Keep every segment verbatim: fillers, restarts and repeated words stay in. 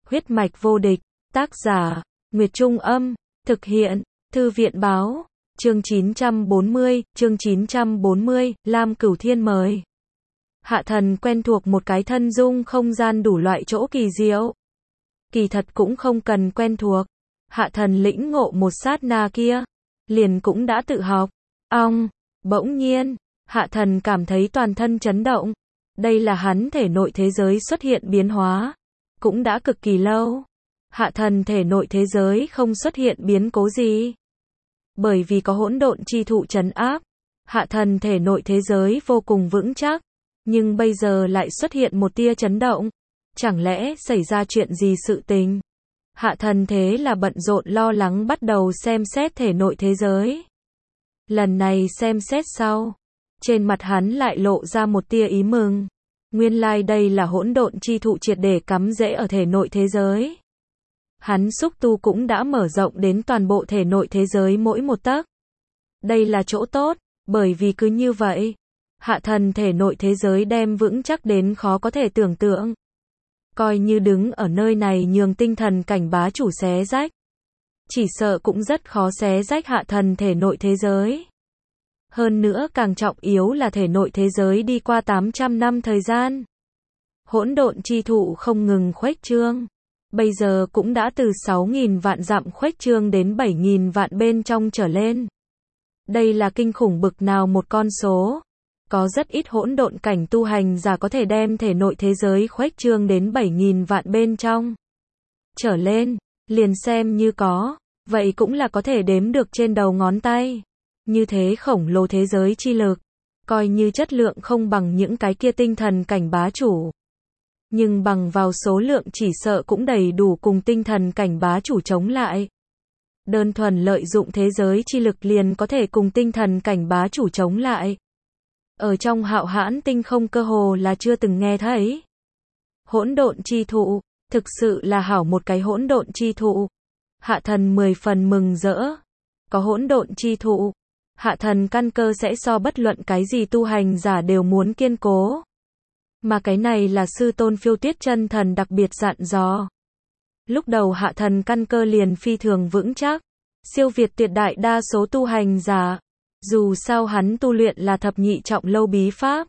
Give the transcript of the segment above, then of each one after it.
Huyết mạch vô địch, tác giả, Nguyệt Trung Âm, thực hiện, Thư viện Báo, chương chín trăm bốn mươi, chương chín trăm bốn mươi, Lam Cửu Thiên mời. Hạ thần quen thuộc một cái thân dung không gian đủ loại chỗ kỳ diệu. Kỳ thật cũng không cần quen thuộc. Hạ thần lĩnh ngộ một sát na kia, liền cũng đã tự học. Ong, bỗng nhiên, hạ thần cảm thấy toàn thân chấn động. Đây là hắn thể nội thế giới xuất hiện biến hóa. Cũng đã cực kỳ lâu. Hạ thần thể nội thế giới không xuất hiện biến cố gì. Bởi vì có hỗn độn chi thụ trấn áp, hạ thần thể nội thế giới vô cùng vững chắc. Nhưng bây giờ lại xuất hiện một tia chấn động. Chẳng lẽ xảy ra chuyện gì sự tình? Hạ thần thế là bận rộn lo lắng bắt đầu xem xét thể nội thế giới. Lần này xem xét sau, trên mặt hắn lại lộ ra một tia ý mừng. Nguyên lai đây là hỗn độn chi thụ triệt để cắm rễ ở thể nội thế giới. Hắn xúc tu cũng đã mở rộng đến toàn bộ thể nội thế giới mỗi một tấc. Đây là chỗ tốt, bởi vì cứ như vậy, hạ thần thể nội thế giới đem vững chắc đến khó có thể tưởng tượng. Coi như đứng ở nơi này nhường tinh thần cảnh bá chủ xé rách, chỉ sợ cũng rất khó xé rách hạ thần thể nội thế giới. Hơn nữa càng trọng yếu là thể nội thế giới đi qua tám trăm năm thời gian. Hỗn độn chi thụ không ngừng khuếch trương. Bây giờ cũng đã từ sáu nghìn vạn dặm khuếch trương đến bảy nghìn vạn bên trong trở lên. Đây là kinh khủng bực nào một con số. Có rất ít hỗn độn cảnh tu hành giả có thể đem thể nội thế giới khuếch trương đến bảy nghìn vạn bên trong trở lên, liền xem như có, vậy cũng là có thể đếm được trên đầu ngón tay. Như thế khổng lồ thế giới chi lực, coi như chất lượng không bằng những cái kia tinh thần cảnh bá chủ. Nhưng bằng vào số lượng chỉ sợ cũng đầy đủ cùng tinh thần cảnh bá chủ chống lại. Đơn thuần lợi dụng thế giới chi lực liền có thể cùng tinh thần cảnh bá chủ chống lại. Ở trong hạo hãn tinh không cơ hồ là chưa từng nghe thấy. Hỗn độn chi thụ, thực sự là hảo một cái hỗn độn chi thụ. Hạ thần mười phần mừng rỡ. Có hỗn độn chi thụ, hạ thần căn cơ sẽ so bất luận cái gì tu hành giả đều muốn kiên cố. Mà cái này là sư tôn Phiêu Tuyết chân thần đặc biệt dặn dò. Lúc đầu hạ thần căn cơ liền phi thường vững chắc, siêu việt tuyệt đại đa số tu hành giả. Dù sao hắn tu luyện là thập nhị trọng lâu bí pháp,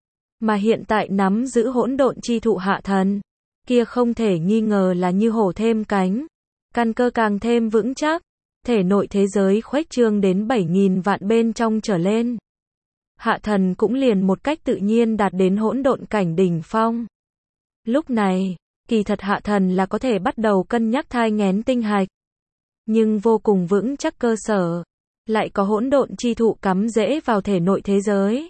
mà hiện tại nắm giữ hỗn độn chi thụ hạ thần, kia không thể nghi ngờ là như hổ thêm cánh, căn cơ càng thêm vững chắc, thể nội thế giới khuếch trương đến bảy nghìn vạn bên trong trở lên. Hạ thần cũng liền một cách tự nhiên đạt đến hỗn độn cảnh đỉnh phong. Lúc này, kỳ thật hạ thần là có thể bắt đầu cân nhắc thai nghén tinh hạch, nhưng vô cùng vững chắc cơ sở. Lại có hỗn độn chi thụ cắm rễ vào thể nội thế giới.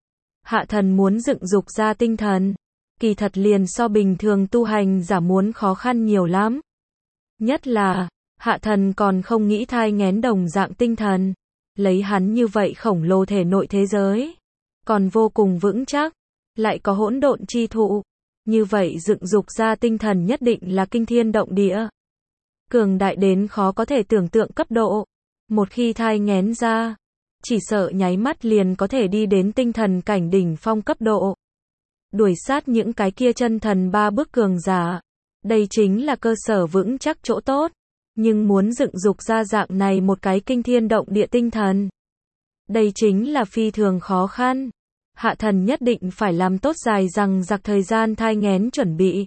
Hạ thần muốn dựng dục ra tinh thần, kỳ thật liền so bình thường tu hành giả muốn khó khăn nhiều lắm. Nhất là, hạ thần còn không nghĩ thai nghén đồng dạng tinh thần. Lấy hắn như vậy khổng lồ thể nội thế giới, còn vô cùng vững chắc, lại có hỗn độn chi thụ. Như vậy dựng dục ra tinh thần nhất định là kinh thiên động địa. Cường đại đến khó có thể tưởng tượng cấp độ. Một khi thai nghén ra, chỉ sợ nháy mắt liền có thể đi đến tinh thần cảnh đỉnh phong cấp độ. Đuổi sát những cái kia chân thần ba bước cường giả. Đây chính là cơ sở vững chắc chỗ tốt. Nhưng muốn dựng dục ra dạng này một cái kinh thiên động địa tinh thần. Đây chính là phi thường khó khăn. Hạ thần nhất định phải làm tốt dài rằng giặc thời gian thai nghén chuẩn bị.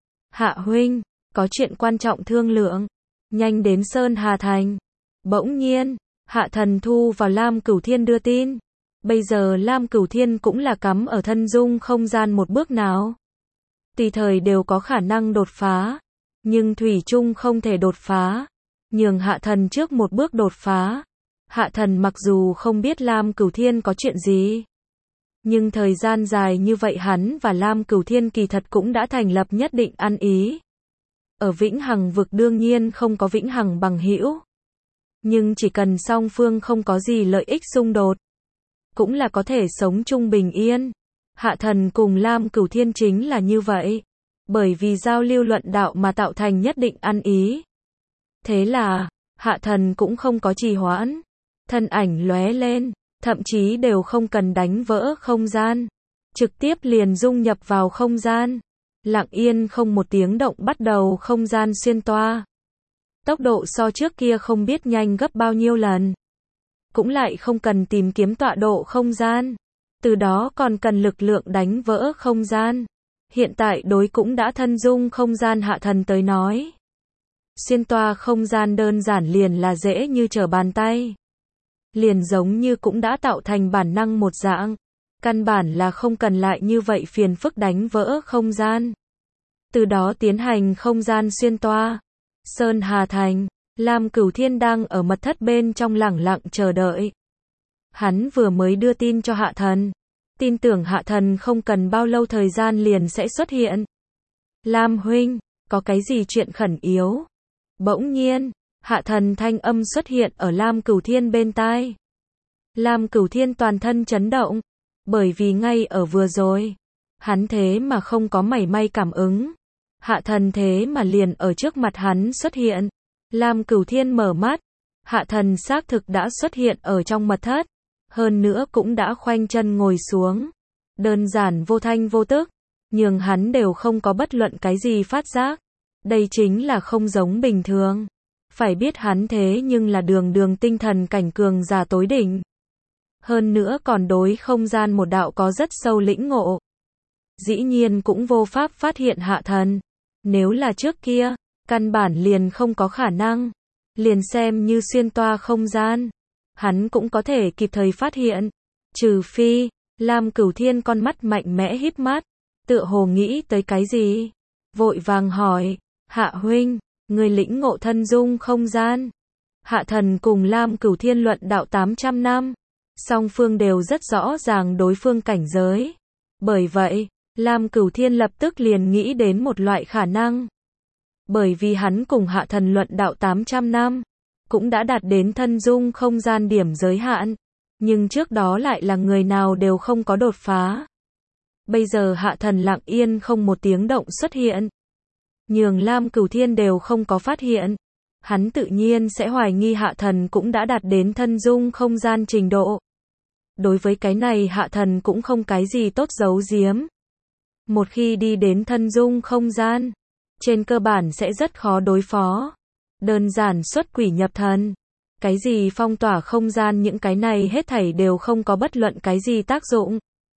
Hạ huynh, có chuyện quan trọng thương lượng. Nhanh đến Sơn Hà Thành. Bỗng nhiên, hạ thần thu vào Lam Cửu Thiên đưa tin. Bây giờ Lam Cửu Thiên cũng là cắm ở thân dung không gian một bước nào. Tùy thời đều có khả năng đột phá. Nhưng thủy chung không thể đột phá. Nhường hạ thần trước một bước đột phá. Hạ thần mặc dù không biết Lam Cửu Thiên có chuyện gì. Nhưng thời gian dài như vậy hắn và Lam Cửu Thiên kỳ thật cũng đã thành lập nhất định ăn ý. Ở Vĩnh Hằng vực đương nhiên không có Vĩnh Hằng bằng hữu. Nhưng chỉ cần song phương không có gì lợi ích xung đột, cũng là có thể sống chung bình yên. Hạ thần cùng Lam Cửu Thiên chính là như vậy. Bởi vì giao lưu luận đạo mà tạo thành nhất định ăn ý. Thế là, hạ thần cũng không có trì hoãn. Thân ảnh lóe lên, thậm chí đều không cần đánh vỡ không gian. Trực tiếp liền dung nhập vào không gian. lặng yên không một tiếng động bắt đầu không gian xuyên toa. Tốc độ so trước kia không biết nhanh gấp bao nhiêu lần. Cũng lại không cần tìm kiếm tọa độ không gian. Từ đó còn cần lực lượng đánh vỡ không gian. Hiện tại đối cũng đã thân dung không gian hạ thần tới nói. Xuyên toa không gian đơn giản liền là dễ như trở bàn tay. Liền giống như cũng đã tạo thành bản năng một dạng. Căn bản là không cần lại như vậy phiền phức đánh vỡ không gian. Từ đó tiến hành không gian xuyên toa. Sơn Hà Thành, Lam Cửu Thiên đang ở mật thất bên trong lẳng lặng chờ đợi. Hắn vừa mới đưa tin cho hạ thần. Tin tưởng hạ thần không cần bao lâu thời gian liền sẽ xuất hiện. Lam huynh, có cái gì chuyện khẩn yếu? Bỗng nhiên, hạ thần thanh âm xuất hiện ở Lam Cửu Thiên bên tai. Lam Cửu Thiên toàn thân chấn động. Bởi vì ngay ở vừa rồi, hắn thế mà không có mảy may cảm ứng. Hạ thần thế mà liền ở trước mặt hắn xuất hiện. Lam Cửu Thiên mở mắt. Hạ thần xác thực đã xuất hiện ở trong mật thất. Hơn nữa cũng đã khoanh chân ngồi xuống. Đơn giản vô thanh vô tức. Nhưng hắn đều không có bất luận cái gì phát giác. Đây chính là không giống bình thường. Phải biết hắn thế nhưng là đường đường tinh thần cảnh cường giả tối đỉnh. Hơn nữa còn đối không gian một đạo có rất sâu lĩnh ngộ. Dĩ nhiên cũng vô pháp phát hiện hạ thần. Nếu là trước kia, căn bản liền không có khả năng. Liền xem như xuyên toa không gian. Hắn cũng có thể kịp thời phát hiện. Trừ phi, Lam Cửu Thiên con mắt mạnh mẽ híp mắt. Tựa hồ nghĩ tới cái gì? Vội vàng hỏi, hạ huynh, người lĩnh ngộ thân dung không gian. Hạ thần cùng Lam Cửu Thiên luận đạo tám trăm năm. Song phương đều rất rõ ràng đối phương cảnh giới. Bởi vậy, Lam Cửu Thiên lập tức liền nghĩ đến một loại khả năng. Bởi vì hắn cùng hạ thần luận đạo tám trăm năm, cũng đã đạt đến thân dung không gian điểm giới hạn. Nhưng trước đó lại là người nào đều không có đột phá. Bây giờ hạ thần lặng yên không một tiếng động xuất hiện. Nhường Lam Cửu Thiên đều không có phát hiện. Hắn tự nhiên sẽ hoài nghi hạ thần cũng đã đạt đến thân dung không gian trình độ. Đối với cái này hạ thần cũng không cái gì tốt giấu giếm. Một khi đi đến thân dung không gian, trên cơ bản sẽ rất khó đối phó. Đơn giản xuất quỷ nhập thần. Cái gì phong tỏa không gian những cái này hết thảy đều không có bất luận cái gì tác dụng.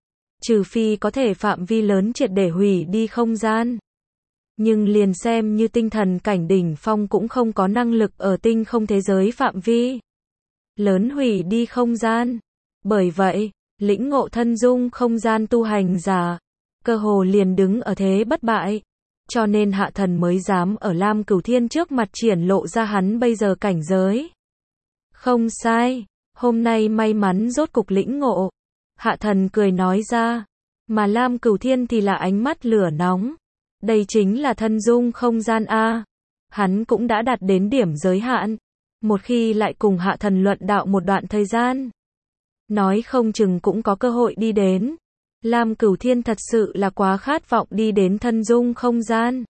Trừ phi có thể phạm vi lớn triệt để hủy đi không gian. Nhưng liền xem như tinh thần cảnh đỉnh phong cũng không có năng lực ở tinh không thế giới phạm vi lớn hủy đi không gian. Bởi vậy, lĩnh ngộ thân dung không gian tu hành giả, cơ hồ liền đứng ở thế bất bại. Cho nên hạ thần mới dám ở Lam Cửu Thiên trước mặt triển lộ ra hắn bây giờ cảnh giới. Không sai, hôm nay may mắn rốt cục lĩnh ngộ. Hạ thần cười nói ra, mà Lam Cửu Thiên thì là ánh mắt lửa nóng. Đây chính là thân dung không gian A. Hắn cũng đã đạt đến điểm giới hạn. Một khi lại cùng hạ thần luận đạo một đoạn thời gian, nói không chừng cũng có cơ hội đi đến. Lam Cửu Thiên thật sự là quá khát vọng đi đến thân dung không gian.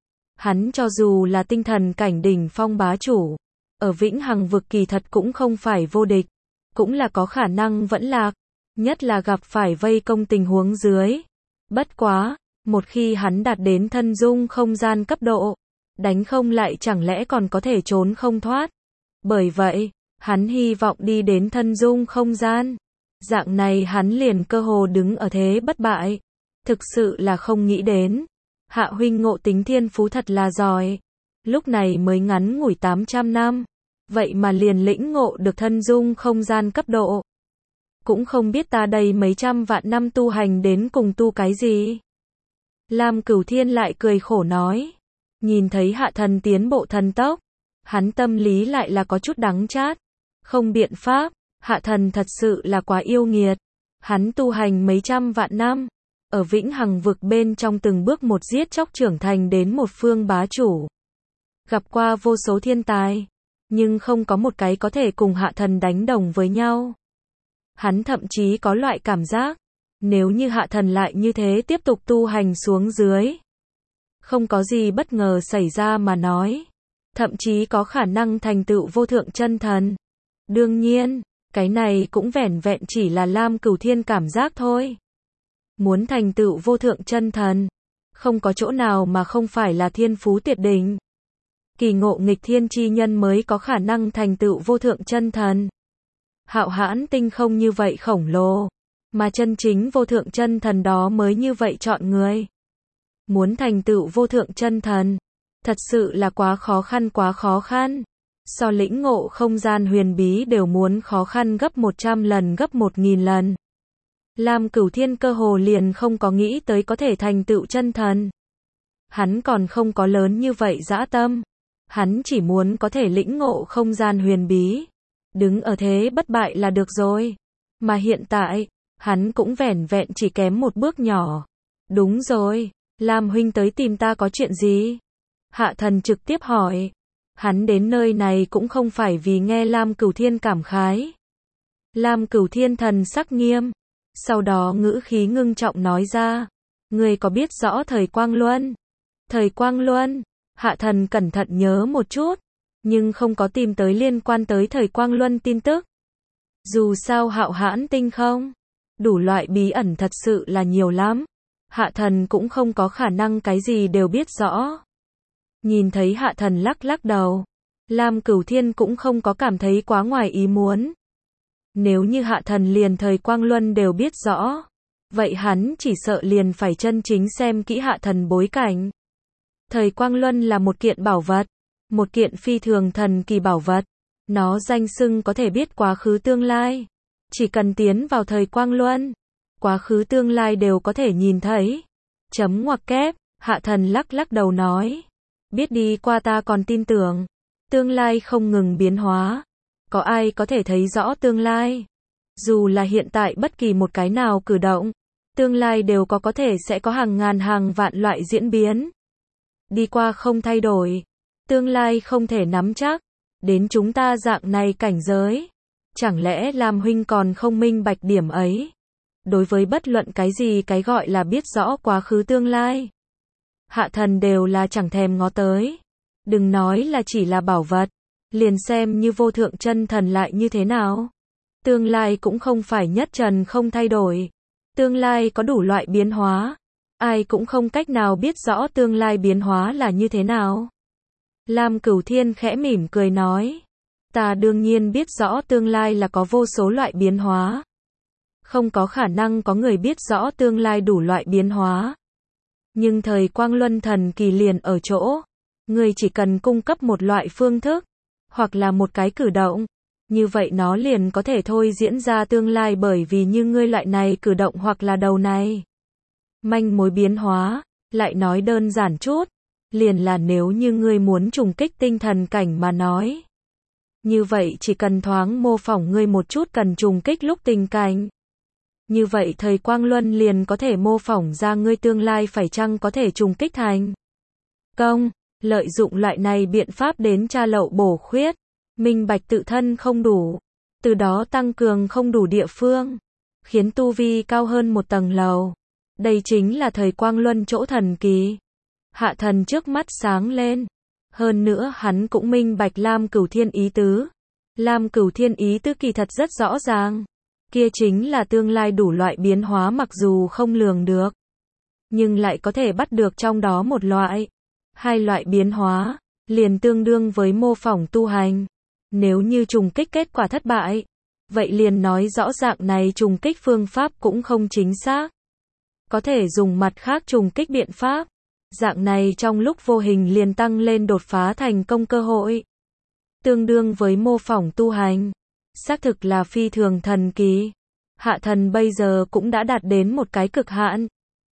Hắn cho dù là tinh thần cảnh đỉnh phong bá chủ, ở vĩnh hằng vực kỳ thật cũng không phải vô địch, cũng là có khả năng vẫn lạc, nhất là gặp phải vây công tình huống dưới. Bất quá, một khi hắn đạt đến thân dung không gian cấp độ, đánh không lại chẳng lẽ còn có thể trốn không thoát. Bởi vậy, hắn hy vọng đi đến thân dung không gian. Dạng này hắn liền cơ hồ đứng ở thế bất bại. Thực sự là không nghĩ đến. Hạ huynh ngộ tính thiên phú thật là giỏi. Lúc này mới ngắn ngủi tám trăm năm. Vậy mà liền lĩnh ngộ được thân dung không gian cấp độ. Cũng không biết ta đây mấy trăm vạn năm tu hành đến cùng tu cái gì. Lam Cửu Thiên lại cười khổ nói. Nhìn thấy hạ thần tiến bộ thần tốc. Hắn tâm lý lại là có chút đắng chát. Không biện pháp. Hạ thần thật sự là quá yêu nghiệt. Hắn tu hành mấy trăm vạn năm. Ở vĩnh hằng vực bên trong từng bước một giết chóc trưởng thành đến một phương bá chủ. Gặp qua vô số thiên tài. Nhưng không có một cái có thể cùng hạ thần đánh đồng với nhau. Hắn thậm chí có loại cảm giác. Nếu như hạ thần lại như thế tiếp tục tu hành xuống dưới. Không có gì bất ngờ xảy ra mà nói. Thậm chí có khả năng thành tựu vô thượng chân thần. Đương nhiên. Cái này cũng vẻn vẹn chỉ là Lam Cửu Thiên cảm giác thôi. Muốn thành tựu vô thượng chân thần, Không có chỗ nào mà không phải là thiên phú tuyệt đỉnh. Kỳ ngộ nghịch thiên chi nhân mới có khả năng thành tựu vô thượng chân thần. Hạo hãn tinh không như vậy khổng lồ, mà chân chính vô thượng chân thần đó mới như vậy chọn người. Muốn thành tựu vô thượng chân thần, thật sự là quá khó khăn quá khó khăn. So lĩnh ngộ không gian huyền bí đều muốn khó khăn gấp một trăm lần gấp một nghìn lần. Lam Cửu Thiên cơ hồ liền không có nghĩ tới có thể thành tựu chân thần. Hắn còn không có lớn như vậy dã tâm. Hắn chỉ muốn có thể lĩnh ngộ không gian huyền bí. Đứng ở thế bất bại là được rồi. Mà hiện tại, hắn cũng vẻn vẹn chỉ kém một bước nhỏ. Đúng rồi, Lam huynh tới tìm ta có chuyện gì? Hạ Thần trực tiếp hỏi. Hắn đến nơi này cũng không phải vì nghe Lam Cửu Thiên cảm khái. Lam Cửu Thiên thần sắc nghiêm. Sau đó ngữ khí ngưng trọng nói ra. Ngươi có biết rõ thời Quang Luân? Thời Quang Luân, Hạ Thần cẩn thận nhớ một chút, nhưng không có tìm tới liên quan tới thời Quang Luân tin tức. Dù sao hạo hãn tinh không, đủ loại bí ẩn thật sự là nhiều lắm. Hạ Thần cũng không có khả năng cái gì đều biết rõ. Nhìn thấy Hạ Thần lắc lắc đầu, Lam Cửu Thiên cũng không có cảm thấy quá ngoài ý muốn. Nếu như Hạ Thần liền thời Quang Luân đều biết rõ, vậy hắn chỉ sợ liền phải chân chính xem kỹ Hạ Thần bối cảnh. Thời Quang Luân là một kiện bảo vật, một kiện phi thường thần kỳ bảo vật. Nó danh xưng có thể biết quá khứ tương lai. Chỉ cần tiến vào thời Quang Luân, quá khứ tương lai đều có thể nhìn thấy. Chấm ngoặc kép, Hạ Thần lắc lắc đầu nói. Biết đi qua ta còn tin tưởng. Tương lai không ngừng biến hóa. Có ai có thể thấy rõ tương lai? Dù là hiện tại bất kỳ một cái nào cử động, tương lai đều có có thể sẽ có hàng ngàn hàng vạn loại diễn biến. Đi qua không thay đổi, tương lai không thể nắm chắc. Đến chúng ta dạng này cảnh giới, chẳng lẽ Lam huynh còn không minh bạch điểm ấy? Đối với bất luận cái gì cái gọi là biết rõ quá khứ tương lai, Hạ Thần đều là chẳng thèm ngó tới. Đừng nói là chỉ là bảo vật, liền xem như vô thượng chân thần lại như thế nào. Tương lai cũng không phải nhất trần không thay đổi. Tương lai có đủ loại biến hóa. Ai cũng không cách nào biết rõ tương lai biến hóa là như thế nào. Lam Cửu Thiên khẽ mỉm cười nói. Ta đương nhiên biết rõ tương lai là có vô số loại biến hóa. Không có khả năng có người biết rõ tương lai đủ loại biến hóa. Nhưng thời Quang Luân thần kỳ liền ở chỗ. Người chỉ cần cung cấp một loại phương thức, hoặc là một cái cử động. Như vậy nó liền có thể thôi diễn ra tương lai bởi vì như ngươi loại này cử động hoặc là đầu này. Manh mối biến hóa, lại nói đơn giản chút. Liền là nếu như ngươi muốn trùng kích tinh thần cảnh mà nói. Như vậy chỉ cần thoáng mô phỏng ngươi một chút cần trùng kích lúc tình cảnh. Như vậy thời Quang Luân liền có thể mô phỏng ra ngươi tương lai phải chăng có thể trùng kích thành công. Lợi dụng loại này biện pháp đến tra lậu bổ khuyết. Minh bạch tự thân không đủ. Từ đó tăng cường không đủ địa phương. Khiến tu vi cao hơn một tầng lầu. Đây chính là thời Quang Luân chỗ thần kỳ. Hạ Thần trước mắt sáng lên. Hơn nữa hắn cũng minh bạch Lam Cửu Thiên ý tứ. Lam Cửu Thiên ý tứ kỳ thật rất rõ ràng. Kia chính là tương lai đủ loại biến hóa mặc dù không lường được. Nhưng lại có thể bắt được trong đó một loại. Hai loại biến hóa, liền tương đương với mô phỏng tu hành. Nếu như trùng kích kết quả thất bại, vậy liền nói rõ dạng này trùng kích phương pháp cũng không chính xác. Có thể dùng mặt khác trùng kích biện pháp. Dạng này trong lúc vô hình liền tăng lên đột phá thành công cơ hội. Tương đương với mô phỏng tu hành. Xác thực là phi thường thần kỳ. Hạ Thần bây giờ cũng đã đạt đến một cái cực hạn.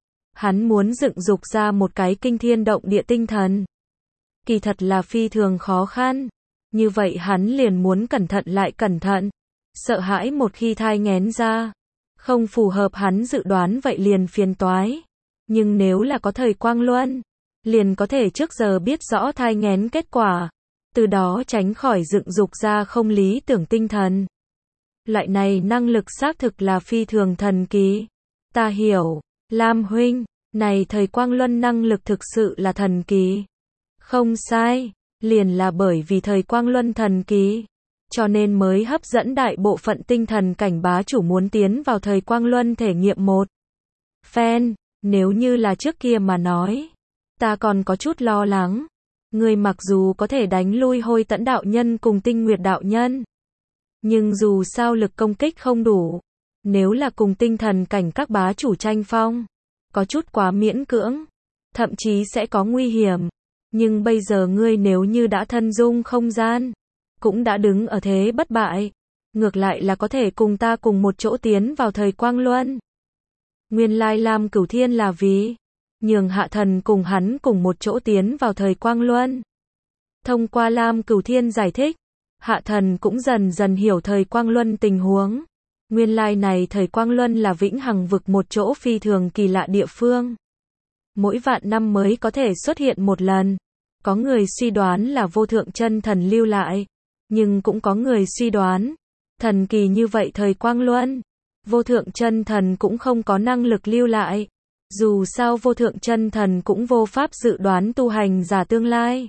Hắn muốn dựng dục ra một cái kinh thiên động địa tinh thần. Kỳ thật là phi thường khó khăn. Như vậy hắn liền muốn cẩn thận lại cẩn thận. Sợ hãi một khi thai nghén ra. Không phù hợp hắn dự đoán vậy liền phiền toái. Nhưng nếu là có thời Quang Luân, liền có thể trước giờ biết rõ thai nghén kết quả. Từ đó tránh khỏi dựng dục ra không lý tưởng tinh thần. Loại này năng lực xác thực là phi thường thần kỳ. Ta hiểu, Lam huynh, này thời Quang Luân năng lực thực sự là thần kỳ. Không sai, liền là bởi vì thời Quang Luân thần kỳ, cho nên mới hấp dẫn đại bộ phận tinh thần cảnh bá chủ muốn tiến vào thời Quang Luân thể nghiệm một phen. Nếu như là trước kia mà nói, ta còn có chút lo lắng. Ngươi mặc dù có thể đánh lui Hôi Tẫn đạo nhân cùng Tinh Nguyệt đạo nhân, nhưng dù sao lực công kích không đủ. Nếu là cùng tinh thần cảnh các bá chủ tranh phong, có chút quá miễn cưỡng, thậm chí sẽ có nguy hiểm. Nhưng bây giờ ngươi nếu như đã thân dung không gian, cũng đã đứng ở thế bất bại, ngược lại là có thể cùng ta cùng một chỗ tiến vào thời quang luân. Nguyên lai Lam Cửu Thiên là vì nhường Hạ Thần cùng hắn cùng một chỗ tiến vào thời quang luân. Thông qua Lam Cửu Thiên giải thích, Hạ Thần cũng dần dần hiểu thời quang luân tình huống. Nguyên lai này thời quang luân là vĩnh hằng vực một chỗ phi thường kỳ lạ địa phương. Mỗi vạn năm mới có thể xuất hiện một lần. Có người suy đoán là vô thượng chân thần lưu lại, nhưng cũng có người suy đoán, thần kỳ như vậy thời quang luân, vô thượng chân thần cũng không có năng lực lưu lại. Dù sao vô thượng chân thần cũng vô pháp dự đoán tu hành giả tương lai.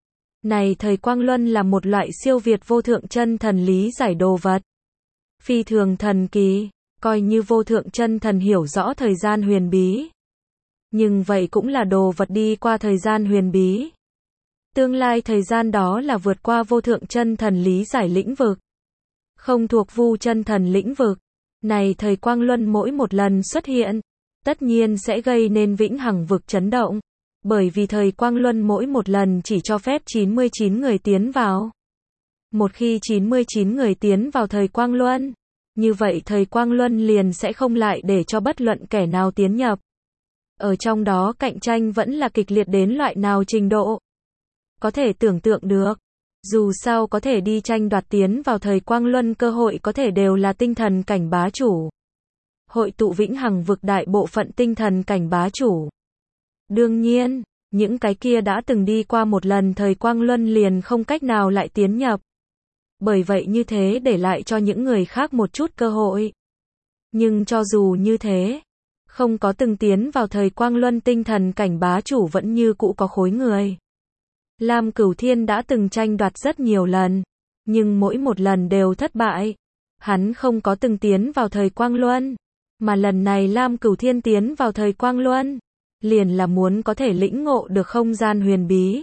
Này thời quang luân là một loại siêu việt vô thượng chân thần lý giải đồ vật. Phi thường thần kỳ, coi như vô thượng chân thần hiểu rõ thời gian huyền bí. Nhưng vậy cũng là đồ vật đi qua thời gian huyền bí. Tương lai thời gian đó là vượt qua vô thượng chân thần lý giải lĩnh vực. Không thuộc vu chân thần lĩnh vực. Này thời quang luân mỗi một lần xuất hiện, tất nhiên sẽ gây nên vĩnh hằng vực chấn động. Bởi vì thời quang luân mỗi một lần chỉ cho phép chín mươi chín người tiến vào. Một khi chín mươi chín người tiến vào thời quang luân, như vậy thời quang luân liền sẽ không lại để cho bất luận kẻ nào tiến nhập. Ở trong đó cạnh tranh vẫn là kịch liệt đến loại nào trình độ. Có thể tưởng tượng được, dù sao có thể đi tranh đoạt tiến vào thời quang luân cơ hội có thể đều là tinh thần cảnh bá chủ. Hội tụ vĩnh hằng vực đại bộ phận tinh thần cảnh bá chủ. Đương nhiên, những cái kia đã từng đi qua một lần thời quang luân liền không cách nào lại tiến nhập. Bởi vậy như thế để lại cho những người khác một chút cơ hội. Nhưng cho dù như thế, không có từng tiến vào thời quang luân tinh thần cảnh bá chủ vẫn như cũ có khối người. Lam Cửu Thiên đã từng tranh đoạt rất nhiều lần, nhưng mỗi một lần đều thất bại. Hắn không có từng tiến vào thời quang luân, mà lần này Lam Cửu Thiên tiến vào thời quang luân, liền là muốn có thể lĩnh ngộ được không gian huyền bí.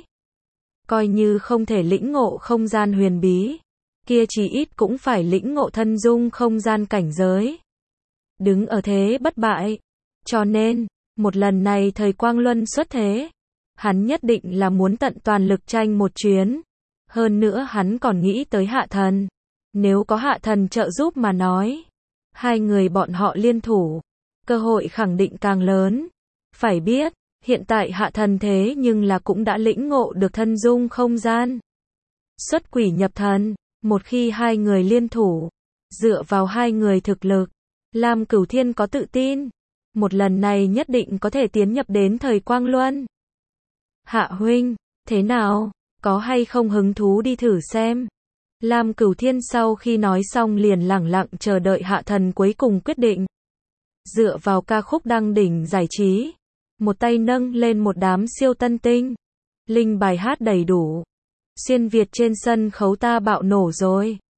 Coi như không thể lĩnh ngộ không gian huyền bí, kia chỉ ít cũng phải lĩnh ngộ thân dung không gian cảnh giới. Đứng ở thế bất bại. Cho nên, một lần này thời quang luân xuất thế, hắn nhất định là muốn tận toàn lực tranh một chuyến. Hơn nữa hắn còn nghĩ tới Hạ Thần. Nếu có Hạ Thần trợ giúp mà nói, hai người bọn họ liên thủ, cơ hội khẳng định càng lớn. Phải biết, hiện tại Hạ Thần thế nhưng là cũng đã lĩnh ngộ được thân dung không gian. Xuất quỷ nhập thần, một khi hai người liên thủ, dựa vào hai người thực lực, Lam Cửu Thiên có tự tin, một lần này nhất định có thể tiến nhập đến thời quang luân. Hạ huynh, thế nào, có hay không hứng thú đi thử xem? Lam Cửu Thiên sau khi nói xong liền lẳng lặng chờ đợi Hạ Thần cuối cùng quyết định. Dựa vào ca khúc đăng đỉnh giải trí, một tay nâng lên một đám siêu tân tinh, linh bài hát đầy đủ. Xuyên Việt trên sân khấu ta bạo nổ rồi.